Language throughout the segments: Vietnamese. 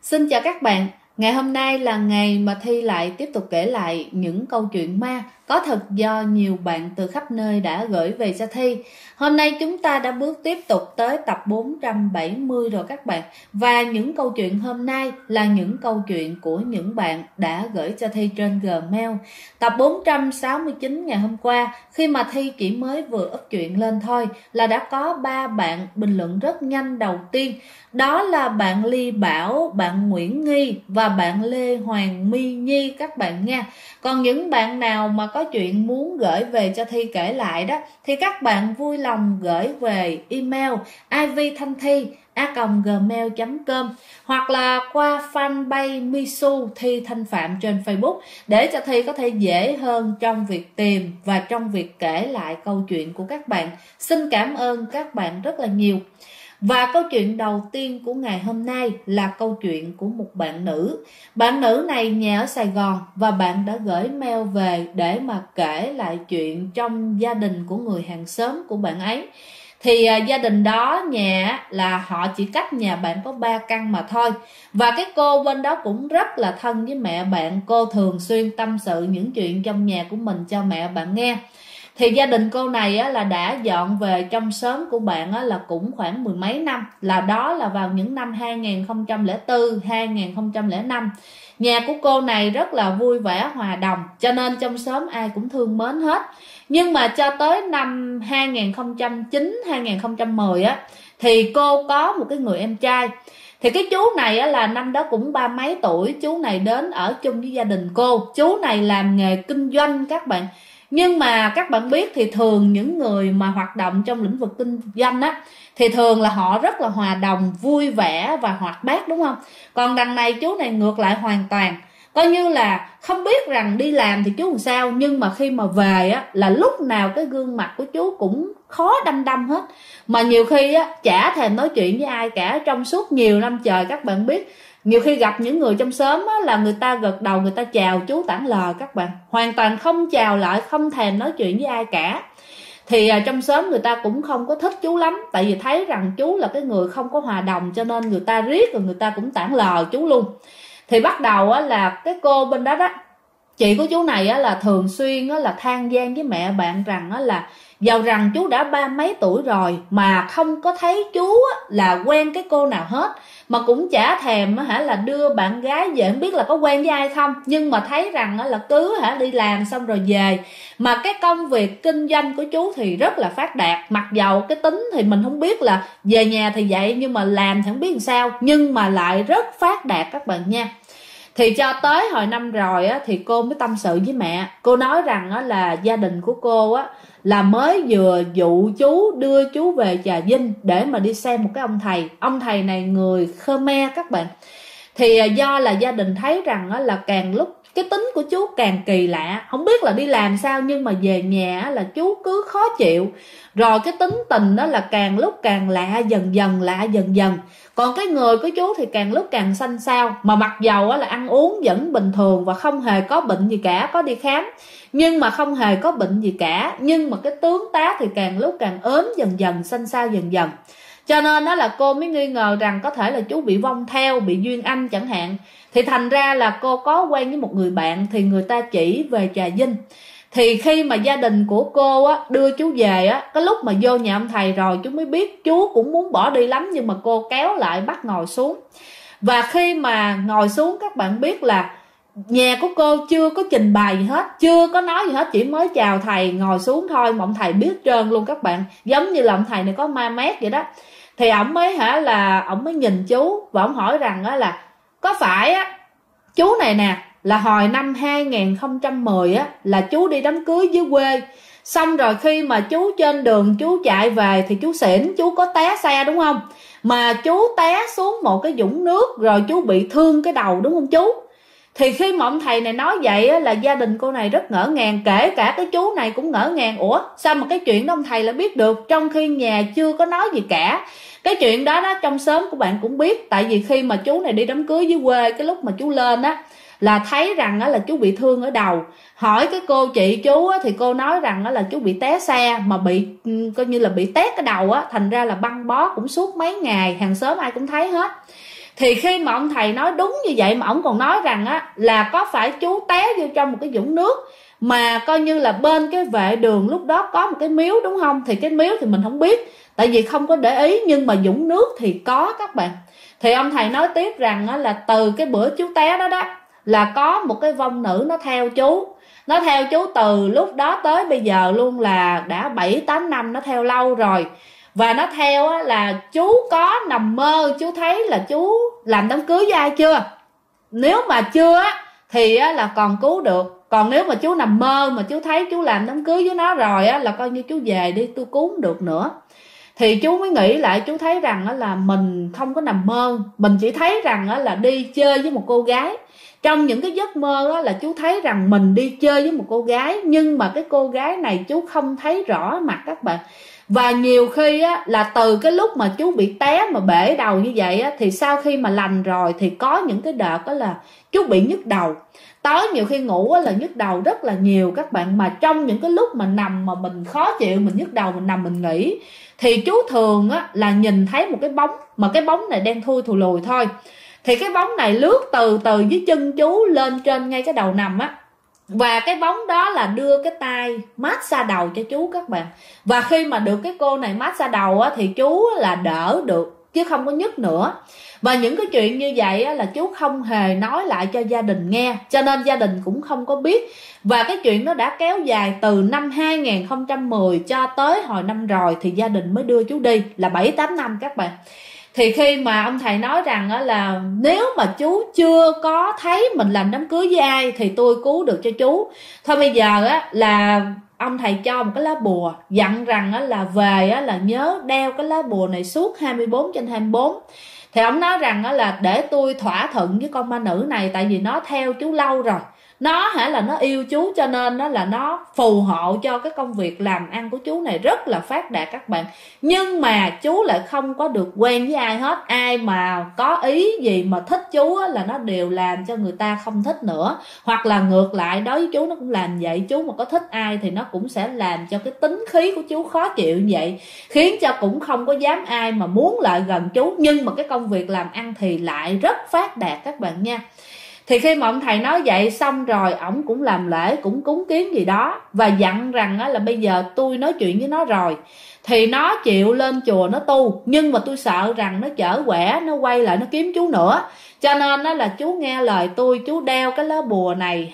Xin chào các bạn, ngày hôm nay là ngày mà Thi lại tiếp tục kể lại những câu chuyện ma có thật do nhiều bạn từ khắp nơi đã gửi về cho Thi. Hôm nay chúng ta đã bước tiếp tục tới tập 470 rồi các bạn. Và những câu chuyện hôm nay là những câu chuyện của những bạn đã gửi cho Thi trên Gmail. Tập 469 ngày hôm qua, khi mà Thi chỉ mới vừa up chuyện lên thôi là đã có 3 bạn bình luận rất nhanh đầu tiên. Đó là bạn Ly Bảo, bạn Nguyễn Nghi và bạn Lê Hoàng My Nhi các bạn nha. Còn những bạn nào mà có chuyện muốn gửi về cho Thi kể lại đó thì các bạn vui lòng gửi về email ivthanthi@gmail.com hoặc là qua fanpage Misu Thi Thanh Phạm trên Facebook để cho Thi có thể dễ hơn trong việc tìm và trong việc kể lại câu chuyện của các bạn. Xin cảm ơn các bạn rất là nhiều. Và câu chuyện đầu tiên của ngày hôm nay là câu chuyện của một bạn nữ. Bạn nữ này nhà ở Sài Gòn và bạn đã gửi mail về để mà kể lại chuyện trong gia đình của người hàng xóm của bạn ấy. Thì gia đình đó nhà là họ chỉ cách nhà bạn có 3 căn mà thôi. Và cái cô bên đó cũng rất là thân với mẹ bạn. Cô thường xuyên tâm sự những chuyện trong nhà của mình cho mẹ bạn nghe. Thì gia đình cô này á, là đã dọn về trong xóm của bạn á, là cũng khoảng mười mấy năm. Là đó là vào những năm 2004, 2005. Nhà của cô này rất là vui vẻ hòa đồng, cho nên trong xóm ai cũng thương mến hết. Nhưng mà cho tới năm 2009, 2010 á, thì cô có một cái người em trai. Thì cái chú này á, là năm đó cũng 30 mấy tuổi. Chú này đến ở chung với gia đình cô. Chú này làm nghề kinh doanh các bạn. Nhưng mà các bạn biết thì thường những người mà hoạt động trong lĩnh vực kinh doanh á thì thường là họ rất là hòa đồng, vui vẻ và hoạt bát, đúng không? Còn đằng này chú này ngược lại hoàn toàn. Coi như là không biết rằng đi làm thì chú làm sao, nhưng mà khi mà về á là lúc nào cái gương mặt của chú cũng khó đăm đăm hết. Mà nhiều khi á chả thèm nói chuyện với ai cả trong suốt nhiều năm trời. Các bạn biết nhiều khi gặp những người trong xóm á, là người ta gật đầu, người ta chào chú tản lờ các bạn. Hoàn toàn không chào lại, không thèm nói chuyện với ai cả. Thì trong xóm người ta cũng không có thích chú lắm. Tại vì thấy rằng chú là cái người không có hòa đồng, cho nên người ta riết rồi người ta cũng tản lờ chú luôn. Thì bắt đầu á, là cái cô bên đó đó, chị của chú này á, là thường xuyên á, là than van với mẹ bạn rằng á, là dầu rằng chú đã 30 mấy tuổi rồi mà không có thấy chú á, là quen cái cô nào hết. Mà cũng chả thèm á, là đưa bạn gái về, không biết là có quen với ai không. Nhưng mà thấy rằng á, là cứ đi làm xong rồi về. Mà cái công việc kinh doanh của chú thì rất là phát đạt. Mặc dầu cái tính thì mình không biết là về nhà thì vậy, nhưng mà làm thì không biết làm sao. Nhưng mà lại rất phát đạt các bạn nha. Thì cho tới hồi năm rồi á, thì cô mới tâm sự với mẹ. Cô nói rằng á, là gia đình của cô á, là mới vừa dụ chú, đưa chú về Trà Vinh để mà đi xem một cái ông thầy. Ông thầy này người Khmer các bạn. Thì do là gia đình thấy rằng á, là càng lúc cái tính của chú càng kỳ lạ. Không biết là đi làm sao nhưng mà về nhà là chú cứ khó chịu. Rồi cái tính tình đó là càng lúc càng lạ dần dần. Còn cái người của chú thì càng lúc càng xanh xao. Mà mặc dầu là ăn uống vẫn bình thường và không hề có bệnh gì cả, có đi khám nhưng mà không hề có bệnh gì cả. Nhưng mà cái tướng tá thì càng lúc càng ốm dần dần, xanh xao dần dần. Cho nên đó là cô mới nghi ngờ rằng có thể là chú bị vong theo, bị duyên âm chẳng hạn. Thì thành ra là cô có quen với một người bạn, thì người ta chỉ về Trà Vinh. Thì khi mà gia đình của cô á, đưa chú về á, cái lúc mà vô nhà ông thầy rồi chú mới biết chú cũng muốn bỏ đi lắm. Nhưng mà cô kéo lại bắt ngồi xuống. Và khi mà ngồi xuống các bạn biết là nhà của cô chưa có trình bày gì hết, chưa có nói gì hết, chỉ mới chào thầy ngồi xuống thôi mà ông thầy biết trơn luôn các bạn. Giống như là ông thầy này có ma mét vậy đó. Thì ổng mới ổng mới nhìn chú và ổng hỏi rằng á, là có phải á chú này nè là hồi năm 2010 á là chú đi đám cưới dưới quê, xong rồi khi mà chú trên đường chú chạy về thì chú xỉn, chú có té xe đúng không? Mà chú té xuống một cái vũng nước rồi chú bị thương cái đầu đúng không chú? Thì khi mà ông thầy này nói vậy á, là gia đình cô này rất ngỡ ngàng, kể cả cái chú này cũng ngỡ ngàng. Ủa sao mà cái chuyện đó ông thầy lại biết được, trong khi nhà chưa có nói gì cả. Cái chuyện đó trong xóm của bạn cũng biết. Tại vì khi mà chú này đi đám cưới dưới quê, cái lúc mà chú lên á là thấy rằng á, là chú bị thương ở đầu. Hỏi cái cô chị chú á, thì cô nói rằng á, là chú bị té xe mà bị coi như là bị tét cái đầu á, thành ra là băng bó cũng suốt mấy ngày, hàng xóm ai cũng thấy hết. Thì khi mà ông thầy nói đúng như vậy mà ông còn nói rằng á là có phải chú té vô trong một cái vũng nước mà coi như là bên cái vệ đường lúc đó có một cái miếu đúng không? Thì cái miếu thì mình không biết, tại vì không có để ý, nhưng mà vũng nước thì có các bạn. Thì ông thầy nói tiếp rằng á, là từ cái bữa chú té đó đó là có một cái vong nữ nó theo chú. Nó theo chú từ lúc đó tới bây giờ luôn, là đã 7-8 năm, nó theo lâu rồi. Và nó theo á, là chú có nằm mơ chú thấy là chú làm đám cưới với ai chưa. Nếu mà chưa á thì á, là còn cứu được. Còn nếu mà chú nằm mơ mà chú thấy chú làm đám cưới với nó rồi á, là coi như chú về đi, tôi cứu không được nữa. Thì chú mới nghĩ lại, chú thấy rằng á, là mình không có nằm mơ, mình chỉ thấy rằng á, là đi chơi với một cô gái. Trong những cái giấc mơ á, là chú thấy rằng mình đi chơi với một cô gái, nhưng mà cái cô gái này chú không thấy rõ mặt các bạn. Và nhiều khi á, là từ cái lúc mà chú bị té mà bể đầu như vậy á, thì sau khi mà lành rồi thì có những cái đợt đó là chú bị nhức đầu. Tối nhiều khi ngủ á, là nhức đầu rất là nhiều các bạn. Mà trong những cái lúc mà nằm mà mình khó chịu, mình nhức đầu, mình nằm mình nghỉ, thì chú thường á, là nhìn thấy một cái bóng, mà cái bóng này đen thui thù lùi thôi. Thì cái bóng này lướt từ từ dưới chân chú lên trên ngay cái đầu nằm á. Và cái bóng đó là đưa cái tay massage đầu cho chú các bạn. Và khi mà được cái cô này massage đầu á, thì chú là đỡ được chứ không có nhức nữa. Và những cái chuyện như vậy á, là chú không hề nói lại cho gia đình nghe, cho nên gia đình cũng không có biết. Và cái chuyện nó đã kéo dài từ năm 2010 cho tới hồi năm rồi thì gia đình mới đưa chú đi, là 7-8 năm các bạn. Thì khi mà ông thầy nói rằng là nếu mà chú chưa có thấy mình làm đám cưới với ai thì tôi cứu được cho chú. Thôi bây giờ á, là ông thầy cho một cái lá bùa, dặn rằng á, là về á, là nhớ đeo cái lá bùa này suốt 24/24. Thì ông nói rằng á, là để tôi thỏa thuận với con ma nữ này, tại vì nó theo chú lâu rồi. Nó là nó yêu chú, cho nên đó là nó phù hộ cho cái công việc làm ăn của chú này rất là phát đạt các bạn. Nhưng mà chú lại không có được quen với ai hết. Ai mà có ý gì mà thích chú á, là nó đều làm cho người ta không thích nữa. Hoặc là ngược lại, đối với chú nó cũng làm vậy. Chú mà có thích ai thì nó cũng sẽ làm cho cái tính khí của chú khó chịu như vậy, khiến cho cũng không có dám ai mà muốn lại gần chú. Nhưng mà cái công việc làm ăn thì lại rất phát đạt các bạn nha. Thì khi mà ông thầy nói vậy xong rồi, ổng cũng làm lễ, cũng cúng kiến gì đó, và dặn rằng là bây giờ tôi nói chuyện với nó rồi thì nó chịu lên chùa nó tu. Nhưng mà tôi sợ rằng nó chở quẻ, nó quay lại nó kiếm chú nữa. Cho nên đó là chú nghe lời tôi, chú đeo cái lá bùa này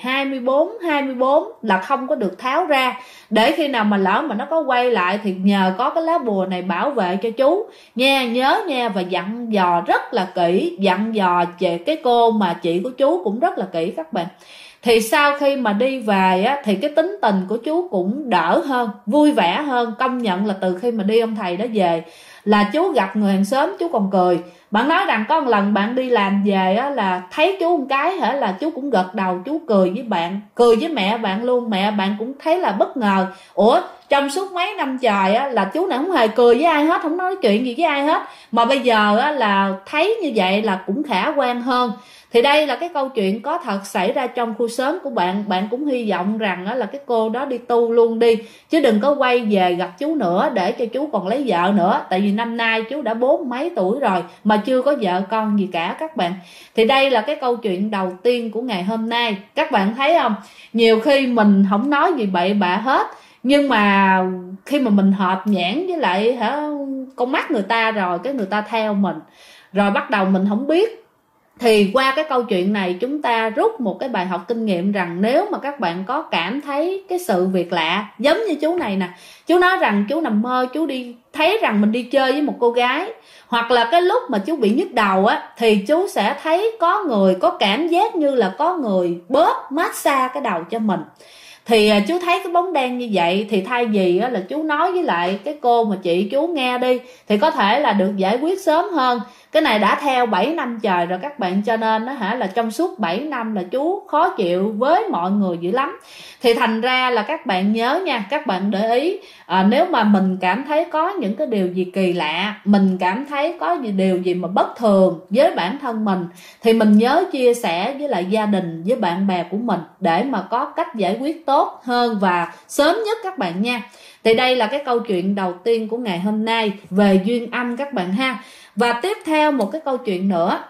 24/24 là không có được tháo ra. Để khi nào mà lỡ mà nó có quay lại thì nhờ có cái lá bùa này bảo vệ cho chú nha, nhớ nha. Và dặn dò rất là kỹ, dặn dò cái cô mà chị của chú cũng rất là kỹ các bạn. Thì sau khi mà đi về á, thì cái tính tình của chú cũng đỡ hơn, vui vẻ hơn. Công nhận là từ khi mà đi ông thầy đó về là chú gặp người hàng xóm chú còn cười. Bạn nói rằng có một lần bạn đi làm về á, là thấy chú một cái là chú cũng gật đầu, chú cười với bạn, cười với mẹ bạn luôn. Mẹ bạn cũng thấy là bất ngờ, ủa trong suốt mấy năm trời á, là chú này không hề cười với ai hết, không nói chuyện gì với ai hết, mà bây giờ á, là thấy như vậy là cũng khả quan hơn. Thì đây là cái câu chuyện có thật xảy ra trong khu xóm của bạn. Bạn cũng hy vọng rằng là cái cô đó đi tu luôn đi, chứ đừng có quay về gặp chú nữa để cho chú còn lấy vợ nữa. Tại vì năm nay chú đã 40 mấy tuổi rồi mà chưa có vợ con gì cả các bạn. Thì đây là cái câu chuyện đầu tiên của ngày hôm nay. Các bạn thấy không, nhiều khi mình không nói gì bậy bạ hết, nhưng mà khi mà mình hợp nhãn với lại con mắt người ta rồi, cái người ta theo mình rồi bắt đầu mình không biết. Thì qua cái câu chuyện này chúng ta rút một cái bài học kinh nghiệm rằng nếu mà các bạn có cảm thấy cái sự việc lạ, giống như chú này nè, chú nói rằng chú nằm mơ chú đi thấy rằng mình đi chơi với một cô gái, hoặc là cái lúc mà chú bị nhức đầu á, thì chú sẽ thấy có người, có cảm giác như là có người bóp massage cái đầu cho mình. Thì chú thấy cái bóng đen như vậy, thì thay vì là chú nói với lại cái cô mà chị chú nghe đi, thì có thể là được giải quyết sớm hơn. Cái này đã theo 7 năm trời rồi các bạn, cho nên là trong suốt 7 năm là chú khó chịu với mọi người dữ lắm. Thì thành ra là các bạn nhớ nha, các bạn để ý, nếu mà mình cảm thấy có những cái điều gì kỳ lạ, mình cảm thấy có điều gì mà bất thường với bản thân mình, thì mình nhớ chia sẻ với lại gia đình, với bạn bè của mình để mà có cách giải quyết tốt hơn và sớm nhất các bạn nha. Thì đây là cái câu chuyện đầu tiên của ngày hôm nay về duyên âm các bạn ha. Và tiếp theo một cái câu chuyện nữa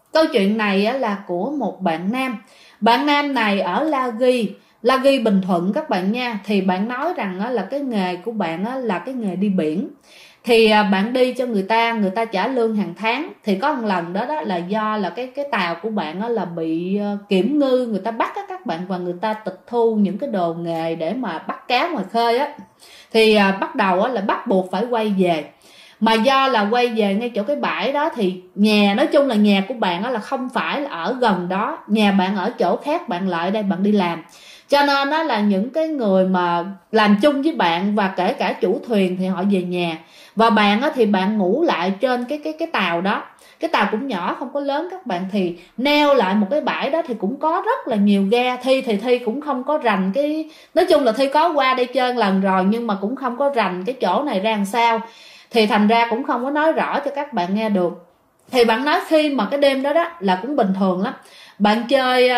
Câu chuyện này là của một bạn nam. Bạn nam này ở La Ghi Bình Thuận các bạn nha. Thì bạn nói rằng là cái nghề của bạn là cái nghề đi biển. Thì bạn đi cho người ta trả lương hàng tháng. Thì có một lần đó là do là cái tàu của bạn là bị kiểm ngư, người ta bắt các bạn, và người ta tịch thu những cái đồ nghề để mà bắt cá ngoài khơi á. Thì bắt đầu là bắt buộc phải quay về. Mà do là quay về ngay chỗ cái bãi đó thì nhà, nói chung là nhà của bạn là không phải là ở gần đó, nhà bạn ở chỗ khác, bạn lại đây bạn đi làm. Cho nên đó là những cái người mà làm chung với bạn và kể cả chủ thuyền thì họ về nhà. Và bạn thì bạn ngủ lại trên cái tàu đó. Cái tàu cũng nhỏ, không có lớn các bạn. Thì neo lại một cái bãi đó thì cũng có rất là nhiều ga. Thi cũng không có rành cái, nói chung là Thi có qua đây chơi lần rồi nhưng mà cũng không có rành cái chỗ này ra làm sao, thì thành ra cũng không có nói rõ cho các bạn nghe được. Thì bạn nói khi mà cái đêm đó là cũng bình thường lắm. Bạn chơi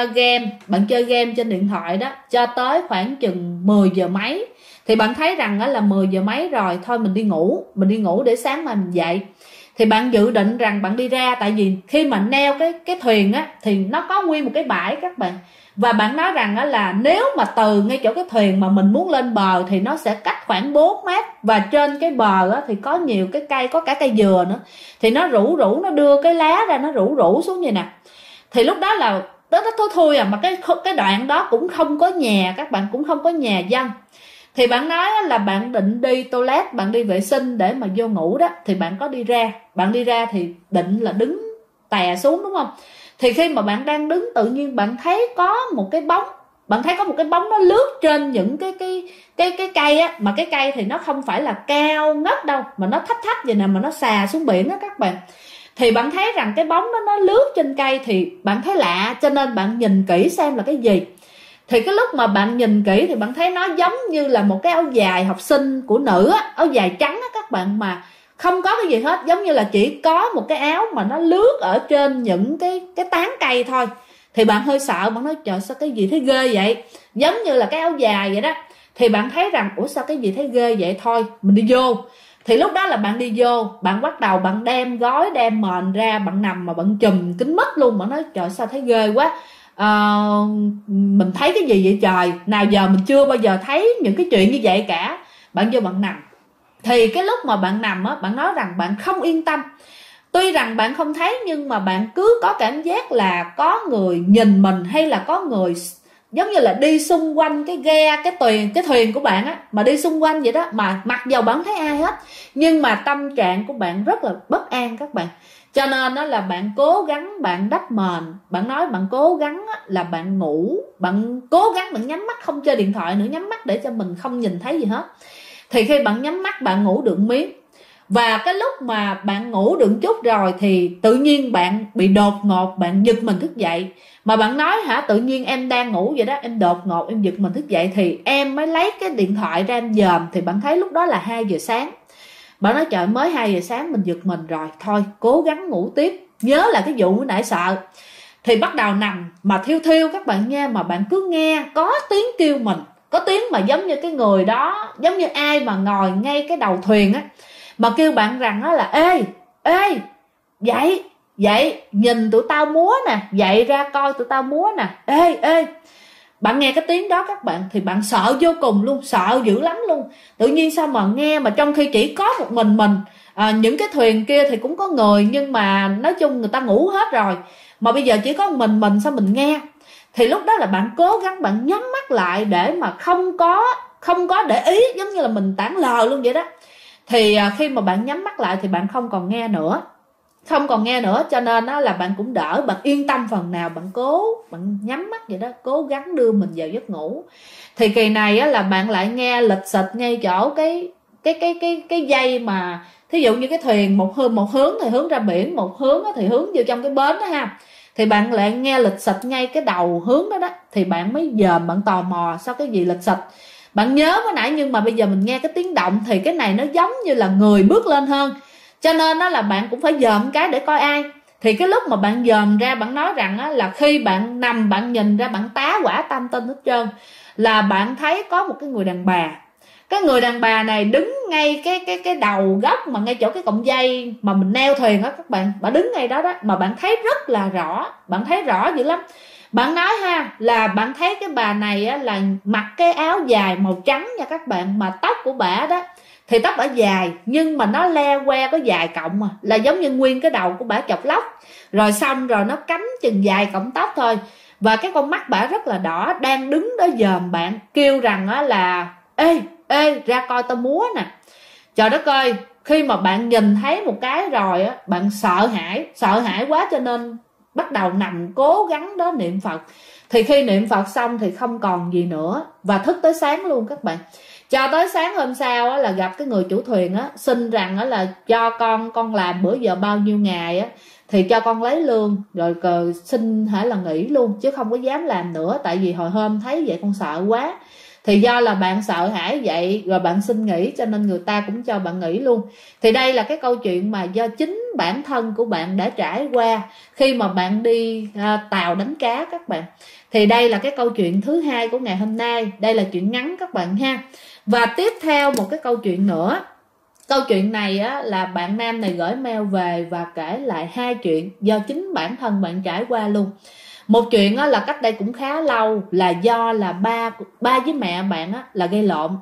game trên điện thoại đó cho tới khoảng chừng 10 giờ mấy. Thì bạn thấy rằng là 10 giờ mấy rồi, thôi mình đi ngủ để sáng mà mình dậy. Thì bạn dự định rằng bạn đi ra, tại vì khi mà neo cái thuyền thì nó có nguyên một cái bãi các bạn. Và bạn nói rằng là nếu mà từ ngay chỗ cái thuyền mà mình muốn lên bờ thì nó sẽ cách khoảng 4 mét. Và trên cái bờ thì có nhiều cái cây, có cả cây dừa nữa. Thì nó rủ nó đưa cái lá ra, nó rủ xuống như nè. Thì lúc đó là nó thui mà cái đoạn đó cũng không có nhà các bạn, cũng không có nhà dân. Thì bạn nói là bạn định đi toilet, bạn đi vệ sinh để mà vô ngủ đó. Thì bạn có đi ra, bạn đi ra thì định là đứng tè xuống đúng không. Thì khi mà bạn đang đứng, tự nhiên bạn thấy có một cái bóng, nó lướt trên những cái cây á. Mà cái cây thì nó không phải là cao ngất đâu, mà nó thấp vậy nè, mà nó xà xuống biển đó các bạn. Thì bạn thấy rằng cái bóng đó nó lướt trên cây, thì bạn thấy lạ, cho nên bạn nhìn kỹ xem là cái gì. Thì cái lúc mà bạn nhìn kỹ thì bạn thấy nó giống như là một cái áo dài học sinh của nữ á, áo dài trắng á các bạn, mà không có cái gì hết, giống như là chỉ có một cái áo mà nó lướt ở trên những cái tán cây thôi. Thì bạn hơi sợ, bạn nói trời sao cái gì thấy ghê vậy, giống như là cái áo dài vậy đó. Thì bạn thấy rằng ủa sao cái gì thấy ghê vậy, thôi mình đi vô. Thì lúc đó là bạn đi vô, bạn bắt đầu bạn đem gói đem mền ra, bạn nằm mà bạn chùm kín mít luôn. Bạn nói trời sao thấy ghê quá, mình thấy cái gì vậy trời, nào giờ mình chưa bao giờ thấy những cái chuyện như vậy cả. Bạn vô bạn nằm. Thì cái lúc mà bạn nằm bạn nói rằng bạn không yên tâm. Tuy rằng bạn không thấy nhưng mà bạn cứ có cảm giác là có người nhìn mình, hay là có người giống như là đi xung quanh cái ghe, cái thuyền của bạn mà đi xung quanh vậy đó. Mà mặc dầu bạn không thấy ai hết, nhưng mà tâm trạng của bạn rất là bất an các bạn. Cho nên đó là bạn cố gắng bạn đắp mền. Bạn nói bạn cố gắng là bạn ngủ, bạn cố gắng bạn nhắm mắt, không chơi điện thoại nữa, nhắm mắt để cho mình không nhìn thấy gì hết. Thì khi bạn nhắm mắt bạn ngủ được miếng. Và cái lúc mà bạn ngủ được chút rồi thì tự nhiên bạn bị đột ngột, bạn giật mình thức dậy. Mà bạn nói tự nhiên em đang ngủ vậy đó, em đột ngột em giật mình thức dậy. Thì em mới lấy cái điện thoại ra em dòm, thì bạn thấy lúc đó là 2 giờ sáng. Bạn nói trời, mới 2 giờ sáng mình giật mình rồi, thôi cố gắng ngủ tiếp, nhớ là cái vụ mới nãy sợ. Thì bắt đầu nằm mà thiêu thiêu các bạn nha. Mà bạn cứ nghe có tiếng kêu mình, có tiếng mà giống như cái người đó, giống như ai mà ngồi ngay cái đầu thuyền mà kêu bạn rằng là ê dậy nhìn tụi tao múa nè, dậy ra coi tụi tao múa nè, ê. Bạn nghe cái tiếng đó các bạn thì bạn sợ vô cùng luôn, sợ dữ lắm luôn. Tự nhiên sao mà nghe, mà trong khi chỉ có một mình những cái thuyền kia thì cũng có người, nhưng mà nói chung người ta ngủ hết rồi, mà bây giờ chỉ có một mình sao mình nghe. Thì lúc đó là bạn cố gắng bạn nhắm mắt lại để mà không có để ý, giống như là mình tản lờ luôn vậy đó. Thì khi mà bạn nhắm mắt lại thì bạn không còn nghe nữa, cho nên là bạn cũng đỡ, bạn yên tâm phần nào. Bạn nhắm mắt vậy đó, cố gắng đưa mình vào giấc ngủ. Thì kỳ này là bạn lại nghe lịch xịch ngay chỗ cái dây mà thí dụ như cái thuyền một hướng thì hướng ra biển, một hướng thì hướng vô trong cái bến đó ha. Thì bạn lại nghe lịch xịch ngay cái đầu hướng đó. Thì bạn mới dòm, bạn tò mò sao cái gì lịch xịch. Bạn nhớ mới nãy, nhưng mà bây giờ mình nghe cái tiếng động thì cái này nó giống như là người bước lên hơn, cho nên đó là bạn cũng phải dòm cái để coi ai. Thì cái lúc mà bạn dòm ra, bạn nói rằng là khi bạn nằm bạn nhìn ra, bạn tá quả tam tinh hết trơn, là bạn thấy có một cái người đàn bà. Cái người đàn bà này đứng ngay cái đầu góc mà ngay chỗ cái cọng dây mà mình neo thuyền á các bạn, bà đứng ngay đó đó, mà bạn thấy rất là rõ, bạn thấy rõ dữ lắm. Bạn nói ha, là bạn thấy cái bà này á, là mặc cái áo dài màu trắng nha các bạn, mà tóc của bả đó thì tóc bả dài nhưng mà nó le que có vài cọng, là giống như nguyên cái đầu của bả chọc lóc, rồi xong rồi nó cắm chừng vài cọng tóc thôi. Và cái con mắt bả rất là đỏ, đang đứng đó dòm bạn, kêu rằng á là ê ê ra coi tao múa nè. Trời đất ơi, khi mà bạn nhìn thấy một cái rồi á, bạn sợ hãi quá cho nên bắt đầu nằm cố gắng đó niệm Phật. Thì khi niệm Phật xong thì không còn gì nữa, và thức tới sáng luôn các bạn. Cho tới sáng hôm sau á, là gặp cái người chủ thuyền á, xin rằng á, là cho con làm bữa giờ bao nhiêu ngày á thì cho con lấy lương, rồi xin hãy là nghỉ luôn, chứ không có dám làm nữa, tại vì hồi hôm thấy vậy con sợ quá. Thì do là bạn sợ hãi vậy rồi bạn xin nghỉ, cho nên người ta cũng cho bạn nghỉ luôn. Thì đây là cái câu chuyện mà do chính bản thân của bạn đã trải qua khi mà bạn đi tàu đánh cá các bạn. Thì đây là cái câu chuyện thứ hai của ngày hôm nay. Đây là chuyện ngắn các bạn ha. Và tiếp theo một cái câu chuyện nữa. Câu chuyện này á, là bạn nam này gửi mail về và kể lại hai chuyện do chính bản thân bạn trải qua luôn. Một chuyện á, là cách đây cũng khá lâu, là do là ba với mẹ bạn á, là gây lộn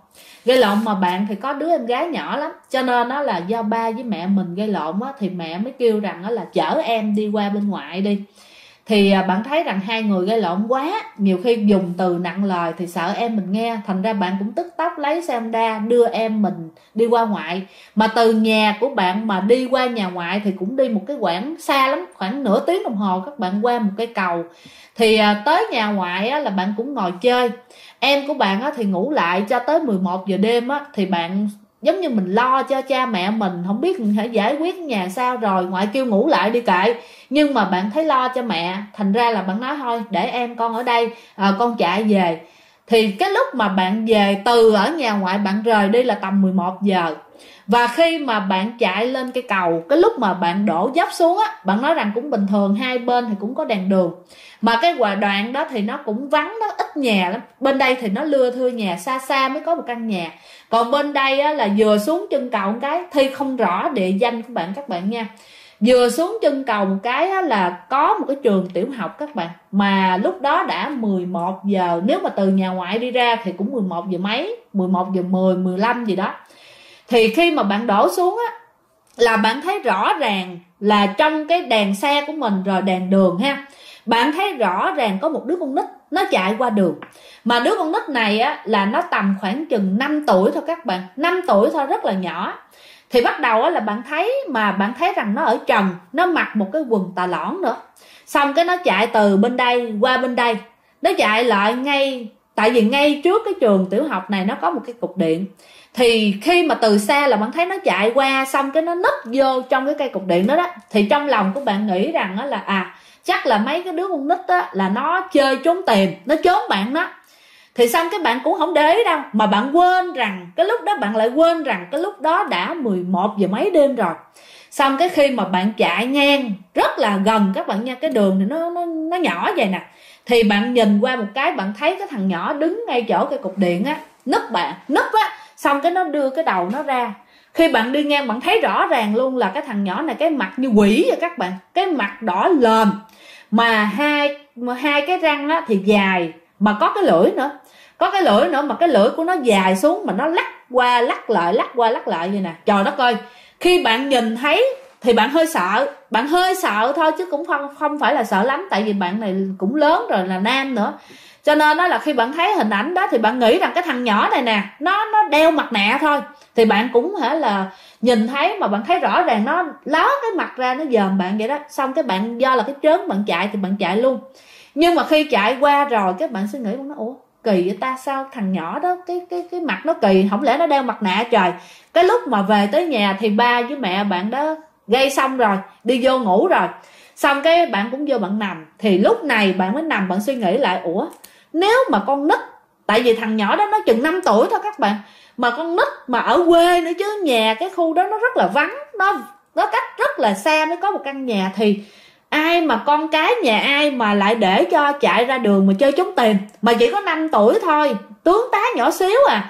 mà bạn thì có đứa em gái nhỏ lắm, cho nên á, là do ba với mẹ mình gây lộn á, thì mẹ mới kêu rằng á, là chở em đi qua bên ngoại đi. Thì bạn thấy rằng hai người gây lộn quá, nhiều khi dùng từ nặng lời thì sợ em mình nghe, thành ra bạn cũng tức tốc lấy xe Honda đưa em mình đi qua ngoại. Mà từ nhà của bạn mà đi qua nhà ngoại thì cũng đi một cái quãng xa lắm, khoảng nửa tiếng đồng hồ các bạn, qua một cây cầu. Thì tới nhà ngoại á, là bạn cũng ngồi chơi. Em của bạn á, thì ngủ lại cho tới 11 giờ đêm á, thì bạn giống như mình lo cho cha mẹ mình, không biết mình phải giải quyết nhà sao, rồi ngoại kêu ngủ lại đi kệ, nhưng mà bạn thấy lo cho mẹ, thành ra là bạn nói thôi để em con ở đây, con chạy về. Thì cái lúc mà bạn về từ ở nhà ngoại bạn rời đi là tầm 11 giờ. Và khi mà bạn chạy lên cây cầu, cái lúc mà bạn đổ dốc xuống á, bạn nói rằng cũng bình thường, hai bên thì cũng có đèn đường, mà cái đoạn đó thì nó cũng vắng, nó ít nhà lắm. Bên đây thì nó lưa thưa nhà, xa xa mới có một căn nhà, còn bên đây á, là vừa xuống chân cầu một cái, Thi không rõ địa danh của các bạn nha, vừa xuống chân cầu một cái á, là có một cái trường tiểu học các bạn. Mà lúc đó đã 11 giờ, nếu mà từ nhà ngoại đi ra thì cũng 11 giờ mấy, 11 giờ 10, 15 gì đó. Thì khi mà bạn đổ xuống á, là bạn thấy rõ ràng là trong cái đèn xe của mình rồi đèn đường ha, bạn thấy rõ ràng có một đứa con nít nó chạy qua đường. Mà đứa con nít này á, là nó tầm khoảng chừng 5 tuổi thôi các bạn, 5 tuổi thôi, rất là nhỏ. Thì bắt đầu á, là bạn thấy rằng nó ở trần, nó mặc một cái quần tà lõn nữa. Xong cái nó chạy từ bên đây qua bên đây, nó chạy lại ngay, tại vì ngay trước cái trường tiểu học này nó có một cái cục điện. Thì khi mà từ xa là bạn thấy nó chạy qua, xong cái nó núp vô trong cái cây cục điện đó đó. Thì trong lòng của bạn nghĩ rằng á, là chắc là mấy cái đứa con nít á, là nó chơi trốn tìm, nó trốn bạn đó. Thì xong cái bạn cũng không để ý đâu, mà bạn quên rằng cái lúc đó, bạn lại quên rằng cái lúc đó đã 11 giờ mấy đêm rồi. Xong cái khi mà bạn chạy ngang rất là gần các bạn nha, cái đường thì nó nhỏ vậy nè, thì bạn nhìn qua một cái, bạn thấy cái thằng nhỏ đứng ngay chỗ cái cục điện á, núp á. Xong cái nó đưa cái đầu nó ra. Khi bạn đi ngang bạn thấy rõ ràng luôn là cái thằng nhỏ này cái mặt như quỷ vậy các bạn, cái mặt đỏ lòm, mà hai cái răng á thì dài, mà có cái lưỡi nữa, mà cái lưỡi của nó dài xuống, mà nó lắc qua lắc lại vậy nè. Trời đất ơi, khi bạn nhìn thấy thì bạn hơi sợ thôi, chứ cũng không phải là sợ lắm, tại vì bạn này cũng lớn rồi, là nam nữa. Cho nên đó là khi bạn thấy hình ảnh đó thì bạn nghĩ rằng cái thằng nhỏ này nè, nó đeo mặt nạ thôi. Thì bạn cũng là nhìn thấy, mà bạn thấy rõ ràng nó ló cái mặt ra, nó dòm bạn vậy đó. Xong cái bạn do là cái chớn bạn chạy thì bạn chạy luôn. Nhưng mà khi chạy qua rồi các bạn suy nghĩ, bạn nói ủa kỳ vậy ta, sao thằng nhỏ đó cái mặt nó kỳ, không lẽ nó đeo mặt nạ trời. Cái lúc mà về tới nhà thì ba với mẹ bạn đó gây xong rồi, đi vô ngủ rồi. Xong cái bạn cũng vô bạn nằm. Thì lúc này bạn mới nằm, bạn suy nghĩ lại, ủa nếu mà con nít, tại vì thằng nhỏ đó nó chừng 5 tuổi thôi các bạn, mà con nít mà ở quê nữa chứ, nhà cái khu đó nó rất là vắng, nó cách rất là xa mới có một căn nhà, thì ai mà con cái nhà ai mà lại để cho chạy ra đường mà chơi trốn tìm, mà chỉ có 5 tuổi thôi, tướng tá nhỏ xíu à,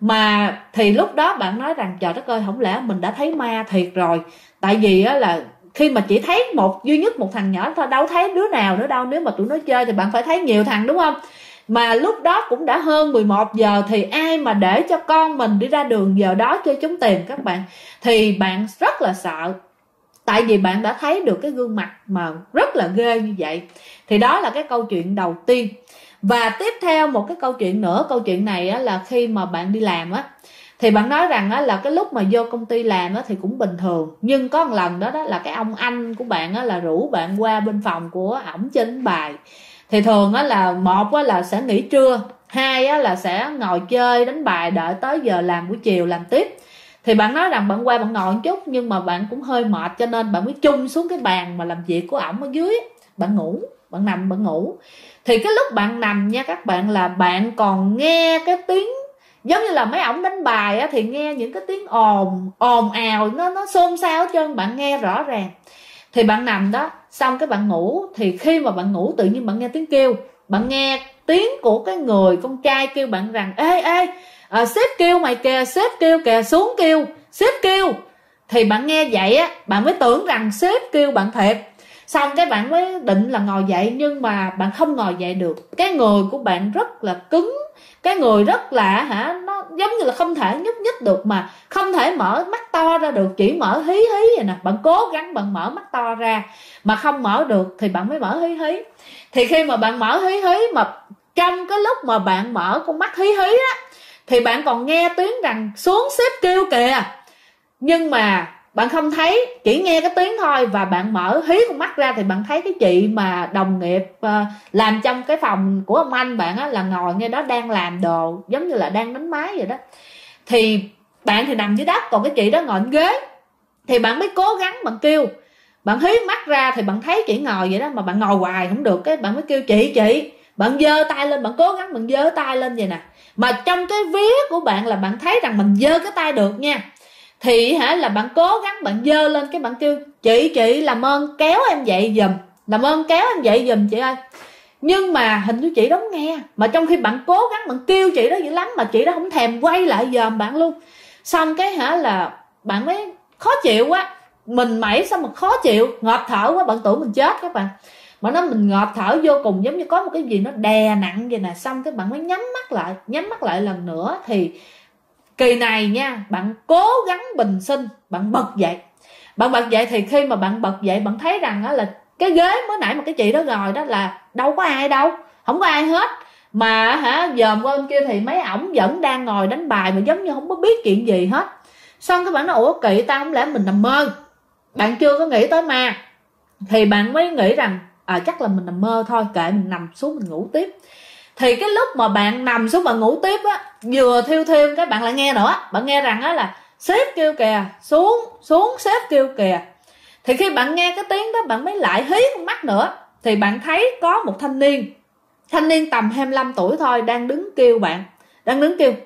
Mà thì lúc đó bạn nói rằng trời đất ơi, không lẽ mình đã thấy ma thiệt rồi. Tại vì á là khi mà chỉ thấy duy nhất một thằng nhỏ thôi, đâu thấy đứa nào nữa đâu. Nếu mà tụi nó chơi thì bạn phải thấy nhiều thằng, đúng không? Mà lúc đó cũng đã hơn 11 giờ, thì ai mà để cho con mình đi ra đường giờ đó chơi trốn tìm các bạn. Thì bạn rất là sợ, tại vì bạn đã thấy được cái gương mặt mà rất là ghê như vậy. Thì đó là cái câu chuyện đầu tiên. Và tiếp theo một cái câu chuyện nữa. Câu chuyện này á, là khi mà bạn đi làm á, thì bạn nói rằng á, là cái lúc mà vô công ty làm á, thì cũng bình thường. Nhưng có một lần đó, là cái ông anh của bạn á, là rủ bạn qua bên phòng của ổng chơi đánh bài. Thì thường á, là một á, là sẽ nghỉ trưa, hai á, là sẽ ngồi chơi đánh bài đợi tới giờ làm buổi chiều làm tiếp. Thì bạn nói rằng bạn qua bạn ngồi một chút, nhưng mà bạn cũng hơi mệt cho nên bạn mới chung xuống cái bàn mà làm việc của ổng ở dưới. Bạn ngủ, bạn nằm bạn ngủ. Thì cái lúc bạn nằm nha các bạn, là bạn còn nghe cái tiếng giống như là mấy ổng đánh bài á, thì nghe những cái tiếng ồn ào, nó xôn xao hết trơn, bạn nghe rõ ràng. Thì bạn nằm đó, xong cái bạn ngủ. Thì khi mà bạn ngủ tự nhiên bạn nghe tiếng kêu, bạn nghe tiếng của cái người con trai kêu bạn rằng ê sếp kêu mày kìa, sếp kêu kìa, xuống kêu, sếp kêu. Thì bạn nghe vậy á, bạn mới tưởng rằng sếp kêu bạn thiệt. Xong cái bạn mới định là ngồi dậy, nhưng mà bạn không ngồi dậy được. Cái người của bạn rất là cứng, cái người rất là nó giống như là không thể nhúc nhích được, mà không thể mở mắt to ra được, chỉ mở hí hí vậy nè. Bạn cố gắng bạn mở mắt to ra mà không mở được, thì bạn mới mở hí hí. Thì khi mà bạn mở hí hí, mà trong cái lúc mà bạn mở con mắt hí hí á, thì bạn còn nghe tiếng rằng xuống sếp kêu kìa. Nhưng mà bạn không thấy, chỉ nghe cái tiếng thôi. Và bạn mở hí con mắt ra thì bạn thấy cái chị mà đồng nghiệp làm trong cái phòng của ông anh bạn á, là ngồi ngay đó đang làm đồ, giống như là đang đánh máy vậy đó. Thì bạn thì nằm dưới đất, còn cái chị đó ngồi trên ghế. Thì bạn mới cố gắng bạn kêu, bạn hí mắt ra thì bạn thấy chị ngồi vậy đó, mà bạn ngồi hoài không được. Cái bạn mới kêu chị. Bạn giơ tay lên, bạn cố gắng bạn giơ tay lên vậy nè. Mà trong cái vía của bạn là bạn thấy rằng mình giơ cái tay được nha. Thì là bạn cố gắng bạn giơ lên, cái bạn kêu chị làm ơn kéo em dậy giùm, làm ơn kéo em dậy giùm chị ơi. Nhưng mà hình như chị đó không nghe. Mà trong khi bạn cố gắng bạn kêu chị đó dữ lắm, mà chị đó không thèm quay lại dòm bạn luôn. Xong cái là bạn mới khó chịu quá, mình mẩy xong mà khó chịu, ngộp thở quá, bạn tưởng mình chết các bạn. Mà nó mình ngộp thở vô cùng, giống như có một cái gì nó đè nặng vậy nè. Xong cái bạn mới nhắm mắt lại lần nữa. Thì kỳ này nha, bạn cố gắng bình sinh, bạn bật dậy. Bạn bật dậy thì khi mà bạn bật dậy, bạn thấy rằng đó là cái ghế mới nãy mà cái chị đó ngồi đó là đâu có ai đâu, không có ai hết. Mà dòm qua bên kia thì mấy ổng vẫn đang ngồi đánh bài, mà giống như không có biết chuyện gì hết. Xong cái bạn nói ủa kỳ ta, không lẽ mình nằm mơ? Bạn chưa có nghĩ tới ma. Thì bạn mới nghĩ rằng chắc là mình nằm mơ thôi, kệ mình nằm xuống mình ngủ tiếp. Thì cái lúc mà bạn nằm xuống bạn ngủ tiếp á, vừa thiêu cái bạn lại nghe nữa. Bạn nghe rằng á là sếp kêu kìa, xuống sếp kêu kìa. Thì khi bạn nghe cái tiếng đó, bạn mới lại hí con mắt nữa. Thì bạn thấy có một thanh niên tầm 25 tuổi thôi, đang đứng kêu bạn, đang đứng kêu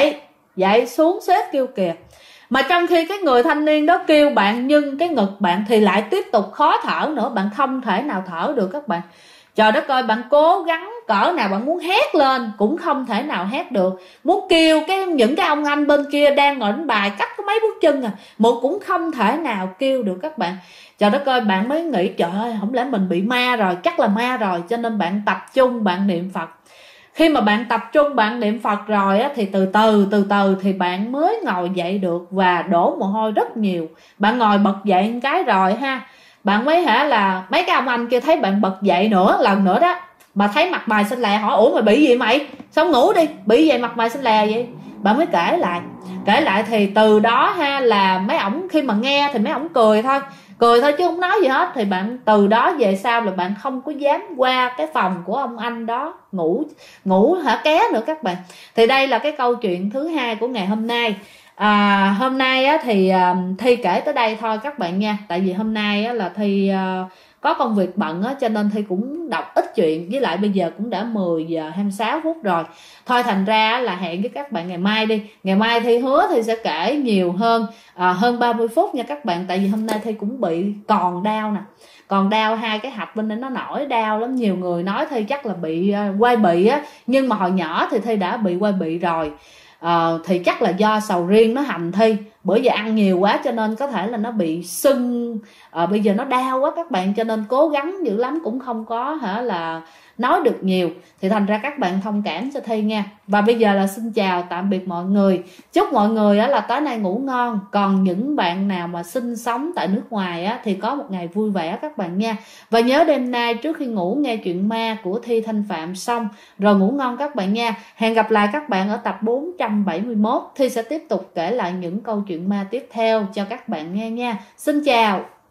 dậy xuống sếp kêu kìa. Mà trong khi cái người thanh niên đó kêu bạn, nhưng cái ngực bạn thì lại tiếp tục khó thở nữa. Bạn không thể nào thở được các bạn. Trời đất ơi, bạn cố gắng cỡ nào bạn muốn hét lên cũng không thể nào hét được. Muốn kêu những cái ông anh bên kia đang ngồi đánh bài cách có mấy bước chân một cũng không thể nào kêu được các bạn. Trời đất ơi, bạn mới nghĩ trời ơi, không lẽ mình bị ma rồi, chắc là ma rồi. Cho nên bạn tập trung bạn niệm Phật. Khi mà bạn tập trung bạn niệm Phật rồi á, thì từ từ thì bạn mới ngồi dậy được và đổ mồ hôi rất nhiều. Bạn ngồi bật dậy một cái rồi bạn mới là mấy cái ông anh kia thấy bạn bật dậy lần nữa đó, mà thấy mặt mày xanh lè, hỏi ủa mày bị gì mày, xong ngủ đi, bị gì mặt mày xanh lè vậy. Bạn mới kể lại thì từ đó là mấy ổng khi mà nghe thì mấy ổng cười thôi chứ không nói gì hết. Thì bạn từ đó về sau là bạn không có dám qua cái phòng của ông anh đó ngủ ké nữa các bạn. Thì đây là cái câu chuyện thứ hai của ngày hôm nay. Hôm nay á, thì Thi kể tới đây thôi các bạn nha. Tại vì hôm nay á, là Thi có công việc bận á, cho nên Thi cũng đọc ít chuyện. Với lại bây giờ cũng đã 10 giờ 26 phút rồi. Thôi thành ra là hẹn với các bạn ngày mai đi. Ngày mai Thi hứa Thi sẽ kể nhiều hơn, hơn 30 phút nha các bạn. Tại vì hôm nay Thi cũng bị còn đau nè. Còn đau hai cái hạch bên đây nó nổi đau lắm. Nhiều người nói Thi chắc là bị quai bị á. Nhưng mà hồi nhỏ thì Thi đã bị quai bị rồi. thì chắc là do sầu riêng nó hành Thi, bữa giờ ăn nhiều quá cho nên có thể là nó bị sưng, bây giờ nó đau quá các bạn, cho nên cố gắng dữ lắm cũng không có là nói được nhiều, thì thành ra các bạn thông cảm cho Thi nha. Và bây giờ là xin chào tạm biệt mọi người, chúc mọi người là tối nay ngủ ngon. Còn những bạn nào mà sinh sống tại nước ngoài thì có một ngày vui vẻ các bạn nha. Và nhớ đêm nay trước khi ngủ nghe chuyện ma của Thi Thanh Phạm xong rồi ngủ ngon các bạn nha. Hẹn gặp lại các bạn ở tập 471. Thi sẽ tiếp tục kể lại những câu chuyện ma tiếp theo cho các bạn nghe nha. Xin chào.